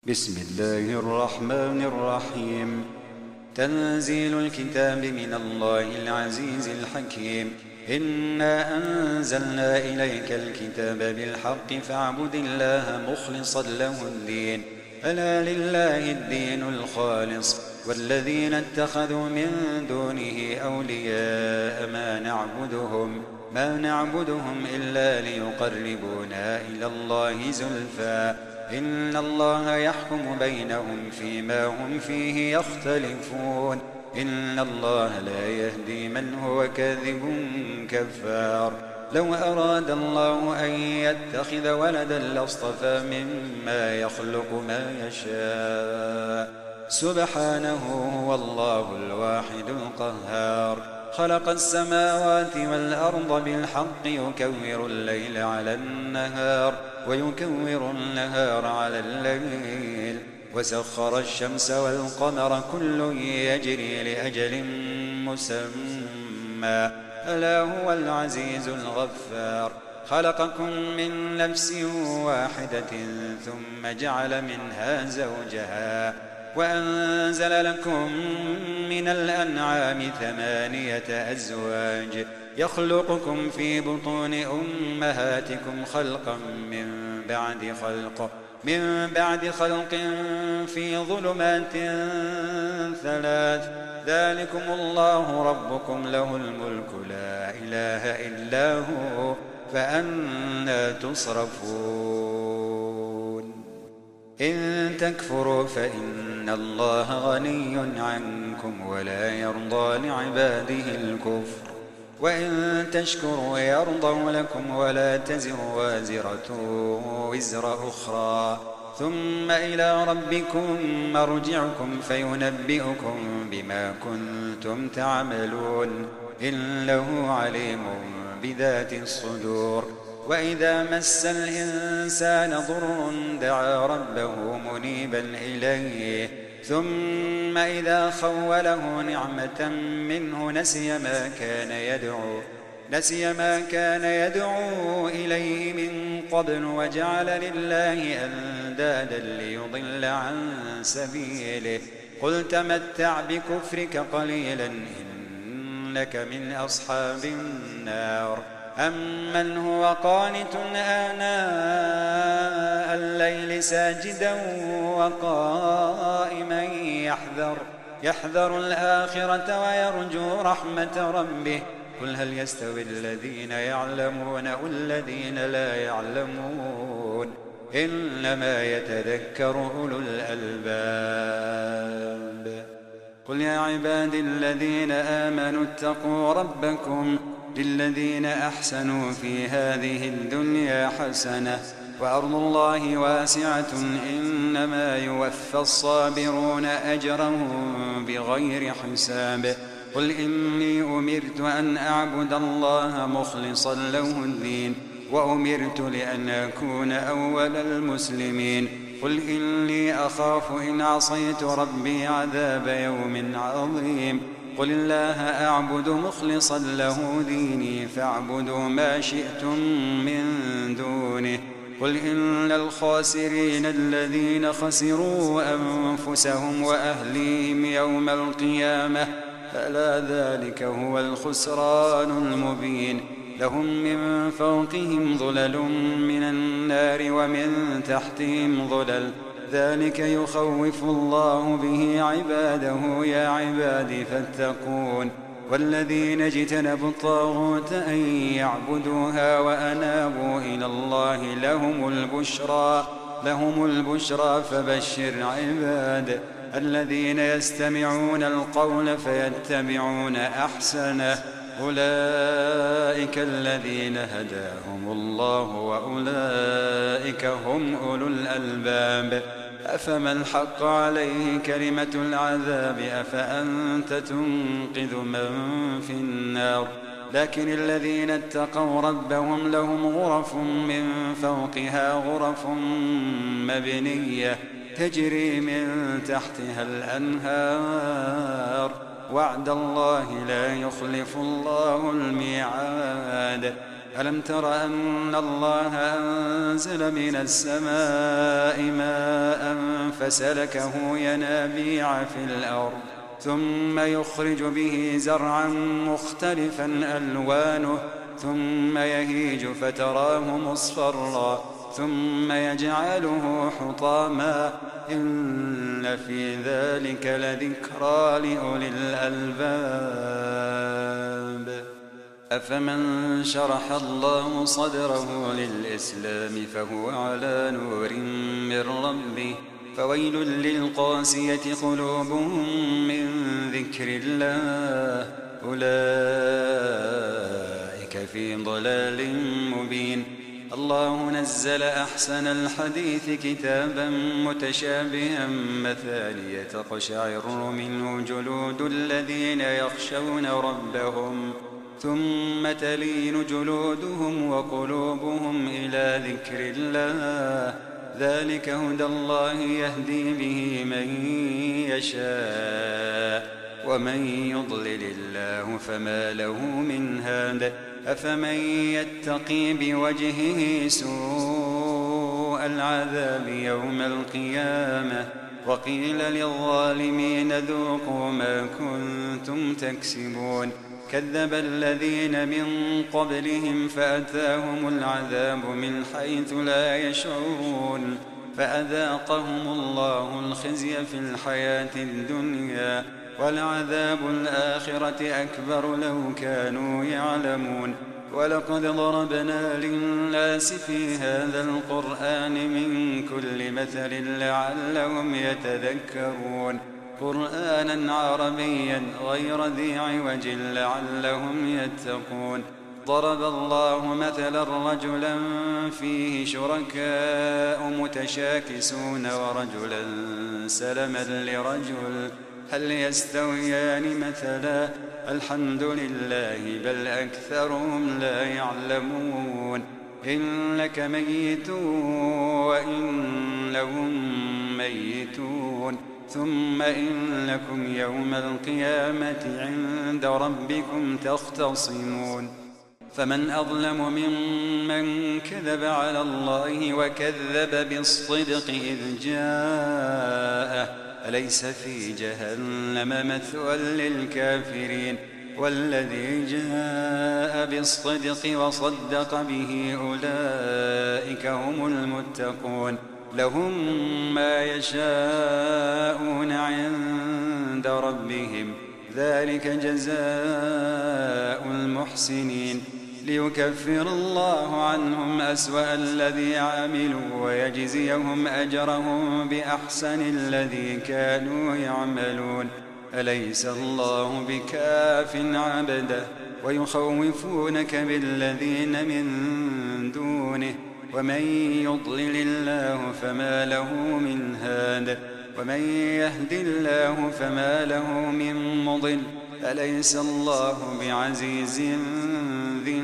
بسم الله الرحمن الرحيم. تنزيل الكتاب من الله العزيز الحكيم. إنا أنزلنا إليك الكتاب بالحق فاعبد الله مخلصا له الدين ألا لله الدين الخالص والذين اتخذوا من دونه أولياء ما نعبدهم إلا ليقربونا إلى الله زلفى إن الله يحكم بينهم فيما هم فيه يختلفون إن الله لا يهدي من هو كاذب كفار. لو أراد الله أن يتخذ ولدا لاصطفى مما يخلق ما يشاء سبحانه هو الله الواحد القهار. خلق السماوات والأرض بالحق يكور الليل على النهار ويكور النهار على الليل وسخر الشمس والقمر كل يجري لأجل مسمى ألا هو العزيز الغفار. خلقكم من نفس واحدة ثم جعل منها زوجها وأنزل لكم من الأنعام 8 أزواج يخلقكم في بطون أمهاتكم خلقا من بعد خلق في ظلمات 3 ذلكم الله ربكم له الملك لا إله إلا هو فأنى تصرفون. إن تكفروا فإن الله غني عنكم ولا يرضى لعباده الكفر وإن تشكروا يرضوا لكم ولا تزر وازرة وزر أخرى ثم إلى ربكم مرجعكم فينبئكم بما كنتم تعملون إنه عليم بذات الصدور. وإذا مس الإنسان ضر دعا ربه منيبا إليه ثم إذا خوله نعمة منه نسي ما كان يدعو إليه من قبل وجعل لله أندادا ليضل عن سبيله قل تمتع بكفرك قليلا إنك من أصحاب النار. أمن هو قانت آناء الليل ساجدا وقائما يحذر الآخرة ويرجو رحمة ربه قل هل يستوي الذين يعلمون والذين لا يعلمون إنما يتذكر أولو الألباب. قل يا عبادي الذين آمنوا اتقوا ربكم للذين أحسنوا في هذه الدنيا حسنة وأرض الله واسعة إنما يوفى الصابرون أجرهم بغير حساب. قل إني أمرت أن أعبد الله مخلصا له الدين وأمرت لأن أكون أول المسلمين. قل إني أخاف إن عصيت ربي عذاب يوم عظيم. قل الله أعبد مخلصا له ديني فاعبدوا ما شئتم من دونه. قل إن الخاسرين الذين خسروا أنفسهم وأهليهم يوم القيامة ألا ذلك هو الخسران المبين. لهم من فوقهم ظلل من النار ومن تحتهم ظلل ذلك يخوف الله به عباده يا عبادي فاتقون. والذين اجتنبوا الطاغوت أن يعبدوها وأنابوا إلى الله لهم البشرى فبشر عباد الذين يستمعون القول فيتبعون أحسنه أولئك الذين هداهم الله وأولئك هم أولو الألباب. أفمن حق عليه كلمة العذاب أفأنت تنقذ من في النار. لكن الذين اتقوا ربهم لهم غرف من فوقها غرف مبنية تجري من تحتها الأنهار وعد الله لا يخلف الله الميعاد. ألم تر أن الله أنزل من السماء ماء فسلكه ينابيع في الأرض ثم يخرج به زرعا مختلفا ألوانه ثم يهيج فتراه مصفرا ثم يجعله حطاما إن في ذلك لذكرى لأولي الألباب أفمن شرح الله صدره للإسلام فهو على نور من ربه فويل للقاسية قلوبهم من ذكر الله أولئك في ضلال مبين الله نزل أحسن الحديث كتابا متشابها مثانية تقشعر منه جلود الذين يخشون ربهم ثم تلين جلودهم وقلوبهم إلى ذكر الله ذلك هدى الله يهدي به من يشاء ومن يضلل الله فما له من هاد أفمن يتقي بوجهه سوء العذاب يوم القيامة وقيل للظالمين ذوقوا ما كنتم تكسبون كذب الذين من قبلهم فأتاهم العذاب من حيث لا يشعرون فأذاقهم الله الخزي في الحياة الدنيا ولعذاب الآخرة أكبر لو كانوا يعلمون ولقد ضربنا للناس في هذا القرآن من كل مثل لعلهم يتذكرون قرآنا عربيا غير ذي عوج لعلهم يتقون ضرب الله مثلا رجلا فيه شركاء متشاكسون ورجلا سلما لرجل هل يستويان مثلا الحمد لله بل أكثرهم لا يعلمون إنك ميت وإنهم ميتون ثم إنكم يوم القيامة عند ربكم تختصمون فمن أظلم ممن كذب على الله وكذب بالصدق إذ جاءه أليس في جهنم مثوى للكافرين والذي جاء بالصدق وصدق به أولئك هم المتقون لهم ما يشاءون عند ربهم ذلك جزاء المحسنين ليكفر الله عنهم أسوأ الذي عملوا ويجزيهم أجرهم بأحسن الذي كانوا يعملون أليس الله بكاف عبده ويخوفونك بالذين من دونه ومن يضلل الله فما له من هاد ومن يهد الله فما له من مضل أليس الله بعزيز ذي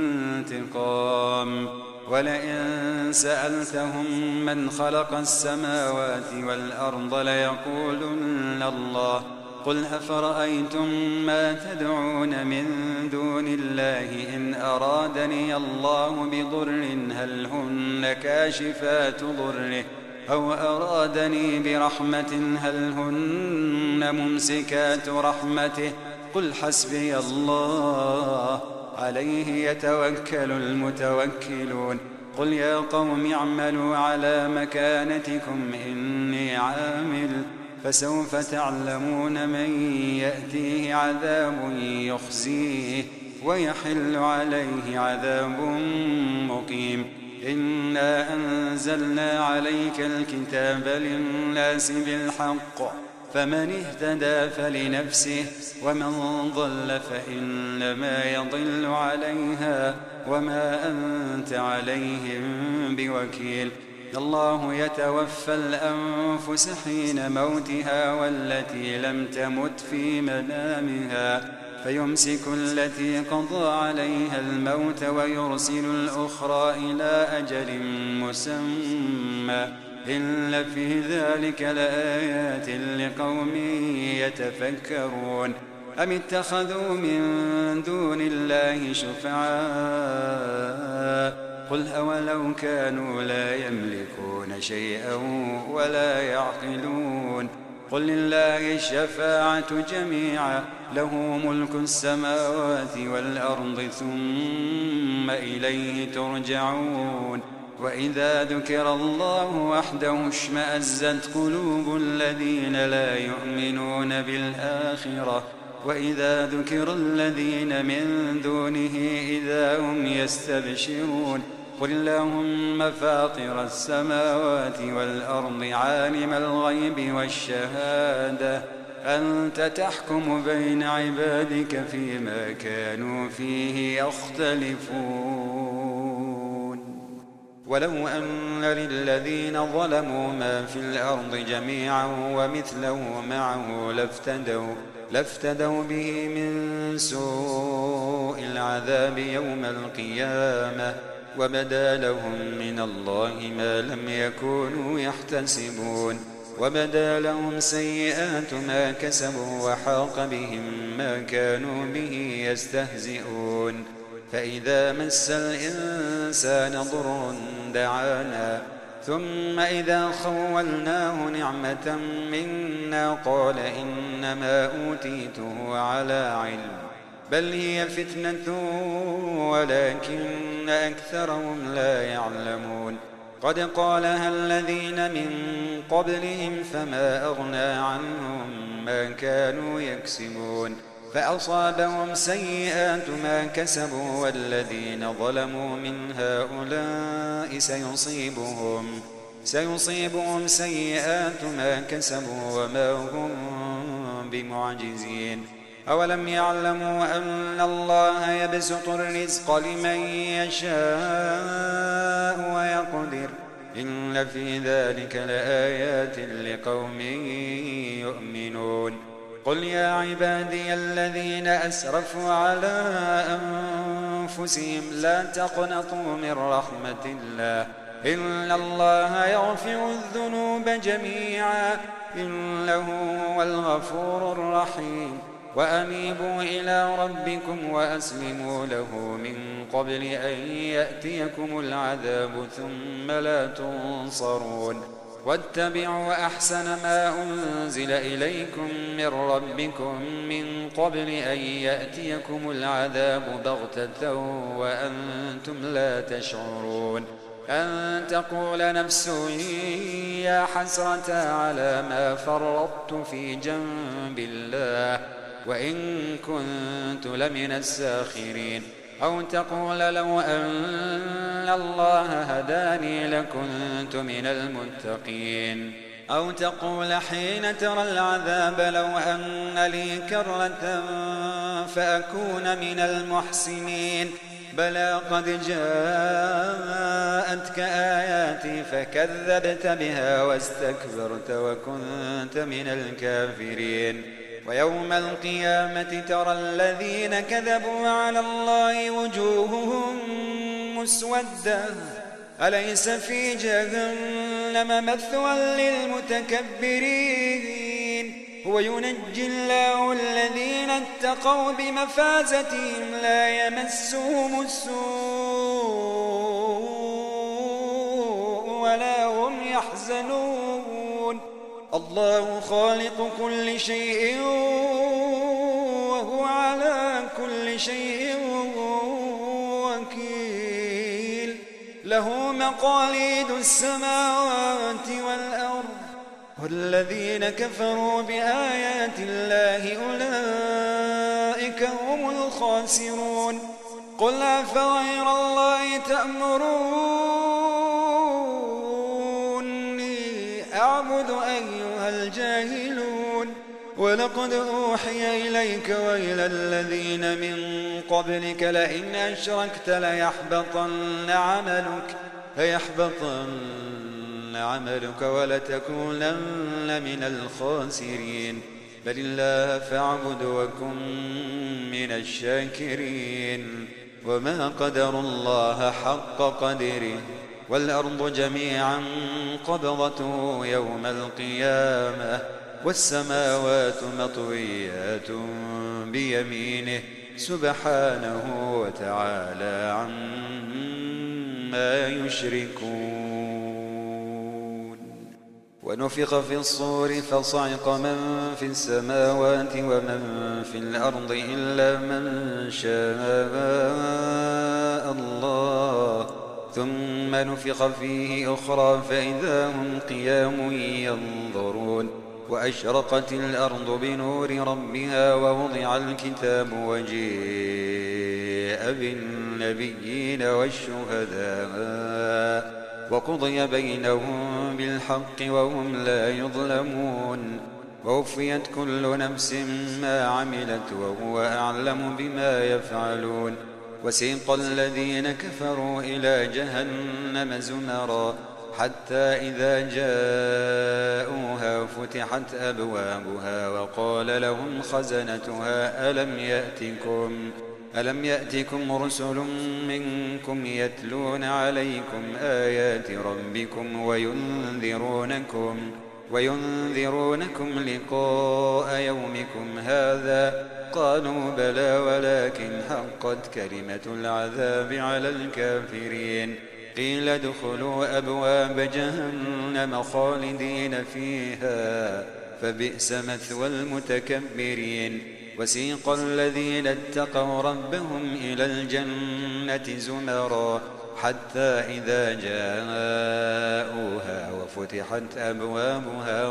انتقام ولئن سألتهم من خلق السماوات والأرض ليقولن الله قل أفرأيتم ما تدعون من دون الله إن أرادني الله بضر هل هن كاشفات ضره أو أرادني برحمة هل هن ممسكات رحمته قل حسبي الله عليه يتوكل المتوكلون قل يا قوم اعملوا على مكانتكم إني عامل فسوف تعلمون من يأتيه عذاب يخزيه ويحل عليه عذاب مقيم إنا أنزلنا عليك الكتاب للناس بالحق فمن اهتدى فلنفسه ومن ضل فإنما يضل عليها وما أنت عليهم بوكيل الله يتوفى الأنفس حين موتها والتي لم تمت في منامها فيمسك التي قضى عليها الموت ويرسل الأخرى إلى أجل مسمى إن في ذلك لآيات لقوم يتفكرون أم اتخذوا من دون الله شفعاء قل أولو كانوا لا يملكون شيئا ولا يعقلون قل لله الشفاعة جميعا له ملك السماوات والأرض ثم إليه ترجعون وإذا ذكر الله وحده اشمأزت قلوب الذين لا يؤمنون بالآخرة وإذا ذكر الذين من دونه إذا هم يستبشرون قل اللهم فاطر السماوات والأرض عالم الغيب والشهادة أنت تحكم بين عبادك فيما كانوا فيه يختلفون ولو أن للذين ظلموا ما في الأرض جميعا ومثله معه لافتدوا به من سوء العذاب يوم القيامة وبدا لهم من الله ما لم يكونوا يحتسبون وبدا لهم سيئات ما كسبوا وحاق بهم ما كانوا به يستهزئون فإذا مس الإنسان ضر دعانا ثم إذا خولناه نعمة منا قال إنما أوتيته على علم بل هي فتنة ولكن أكثرهم لا يعلمون قد قالها الذين من قبلهم فما أغنى عنهم ما كانوا يكسبون فأصابهم سيئات ما كسبوا والذين ظلموا من هؤلاء سيصيبهم سيئات ما كسبوا وما هم بمعجزين أولم يعلموا أن الله يبسط الرزق لمن يشاء ويقدر إن في ذلك لآيات لقوم يؤمنون قل يا عبادي الذين أسرفوا على أنفسهم لا تقنطوا من رحمة الله إن الله يغفر الذنوب جميعا إنه هو الغفور الرحيم وأنيبوا إلى ربكم وأسلموا له من قبل أن يأتيكم العذاب ثم لا تنصرون واتبعوا أحسن ما أنزل إليكم من ربكم من قبل أن يأتيكم العذاب بغتة وأنتم لا تشعرون أن تقول نفس يا حسرة على ما فرطت في جنب الله وإن كنت لمن الساخرين أو تقول لو أن الله هداني لكنت من المتقين أو تقول حين ترى العذاب لو أن لي كرة فأكون من المحسنين بلى قد جاءتك آياتي فكذبت بها واستكبرت وكنت من الكافرين ويوم القيامة ترى الذين كذبوا على الله وجوههم مسودة أليس في جهنم مثوى للمتكبرين هو ينجي الله الذين اتقوا بمفازتهم لا يمسهم السوء ولا هم يحزنون الله خالق كل شيء وهو على كل شيء وكيل له مقاليد السماوات والأرض والذين كفروا بآيات الله أولئك هم الخاسرون قل أفغير الله تأمروني أعبد أيها الجاهلون ولقد أوحي إليك وإلى الذين من قبلك لئن أشركت ليحبطن عملك ولتكونن من الخاسرين بل الله فاعبد وكن من الشاكرين وما قدروا الله حق قدره والأرض جميعا قبضته يوم القيامة والسماوات مطويات بيمينه سبحانه وتعالى عما ما يشركون. ونفخ في الصور فصعق من في السماوات ومن في الأرض إلا من شاء الله، ثم نفخ فيه أخرى فإذا هم قيام ينظرون. وأشرقت الأرض بنور ربها ووضع الكتاب وجيء بالنبيين والشهداء وقضي بينهم بالحق وهم لا يظلمون. ووفيت كل نفس ما عملت وهو أعلم بما يفعلون. وسيق الذين كفروا إلى جهنم زمرا حتى إذا جاءوها فتحت أبوابها وقال لهم خزنتها ألم يأتكم رسل منكم يتلون عليكم آيات ربكم وينذرونكم لقاء يومكم هذا؟ قالوا بلى ولكن حقت كلمة العذاب على الكافرين. قيل ادخلوا أبواب جهنم خالدين فيها فبئس مثوى المتكبرين. وسيق الذين اتقوا ربهم إلى الجنة زمرا حتى إذا جاءوها وفتحت أبوابها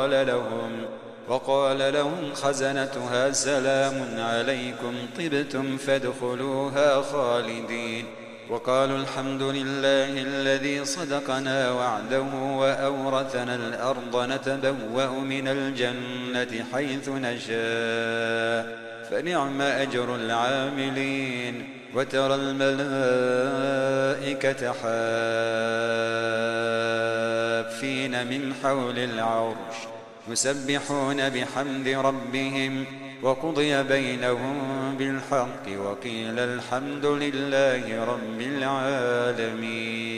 وقال لهم خزنتها سلام عليكم طبتم فادخلوها خالدين. وقالوا الحمد لله الذي صدقنا وعده وأورثنا الأرض نتبوأ من الجنة حيث نشاء فنعم أجر العاملين. وترى الملائكة حافين من حول العرش يسبحون بحمد ربهم وقضي بينهم بالحق وقيل الحمد لله رب العالمين.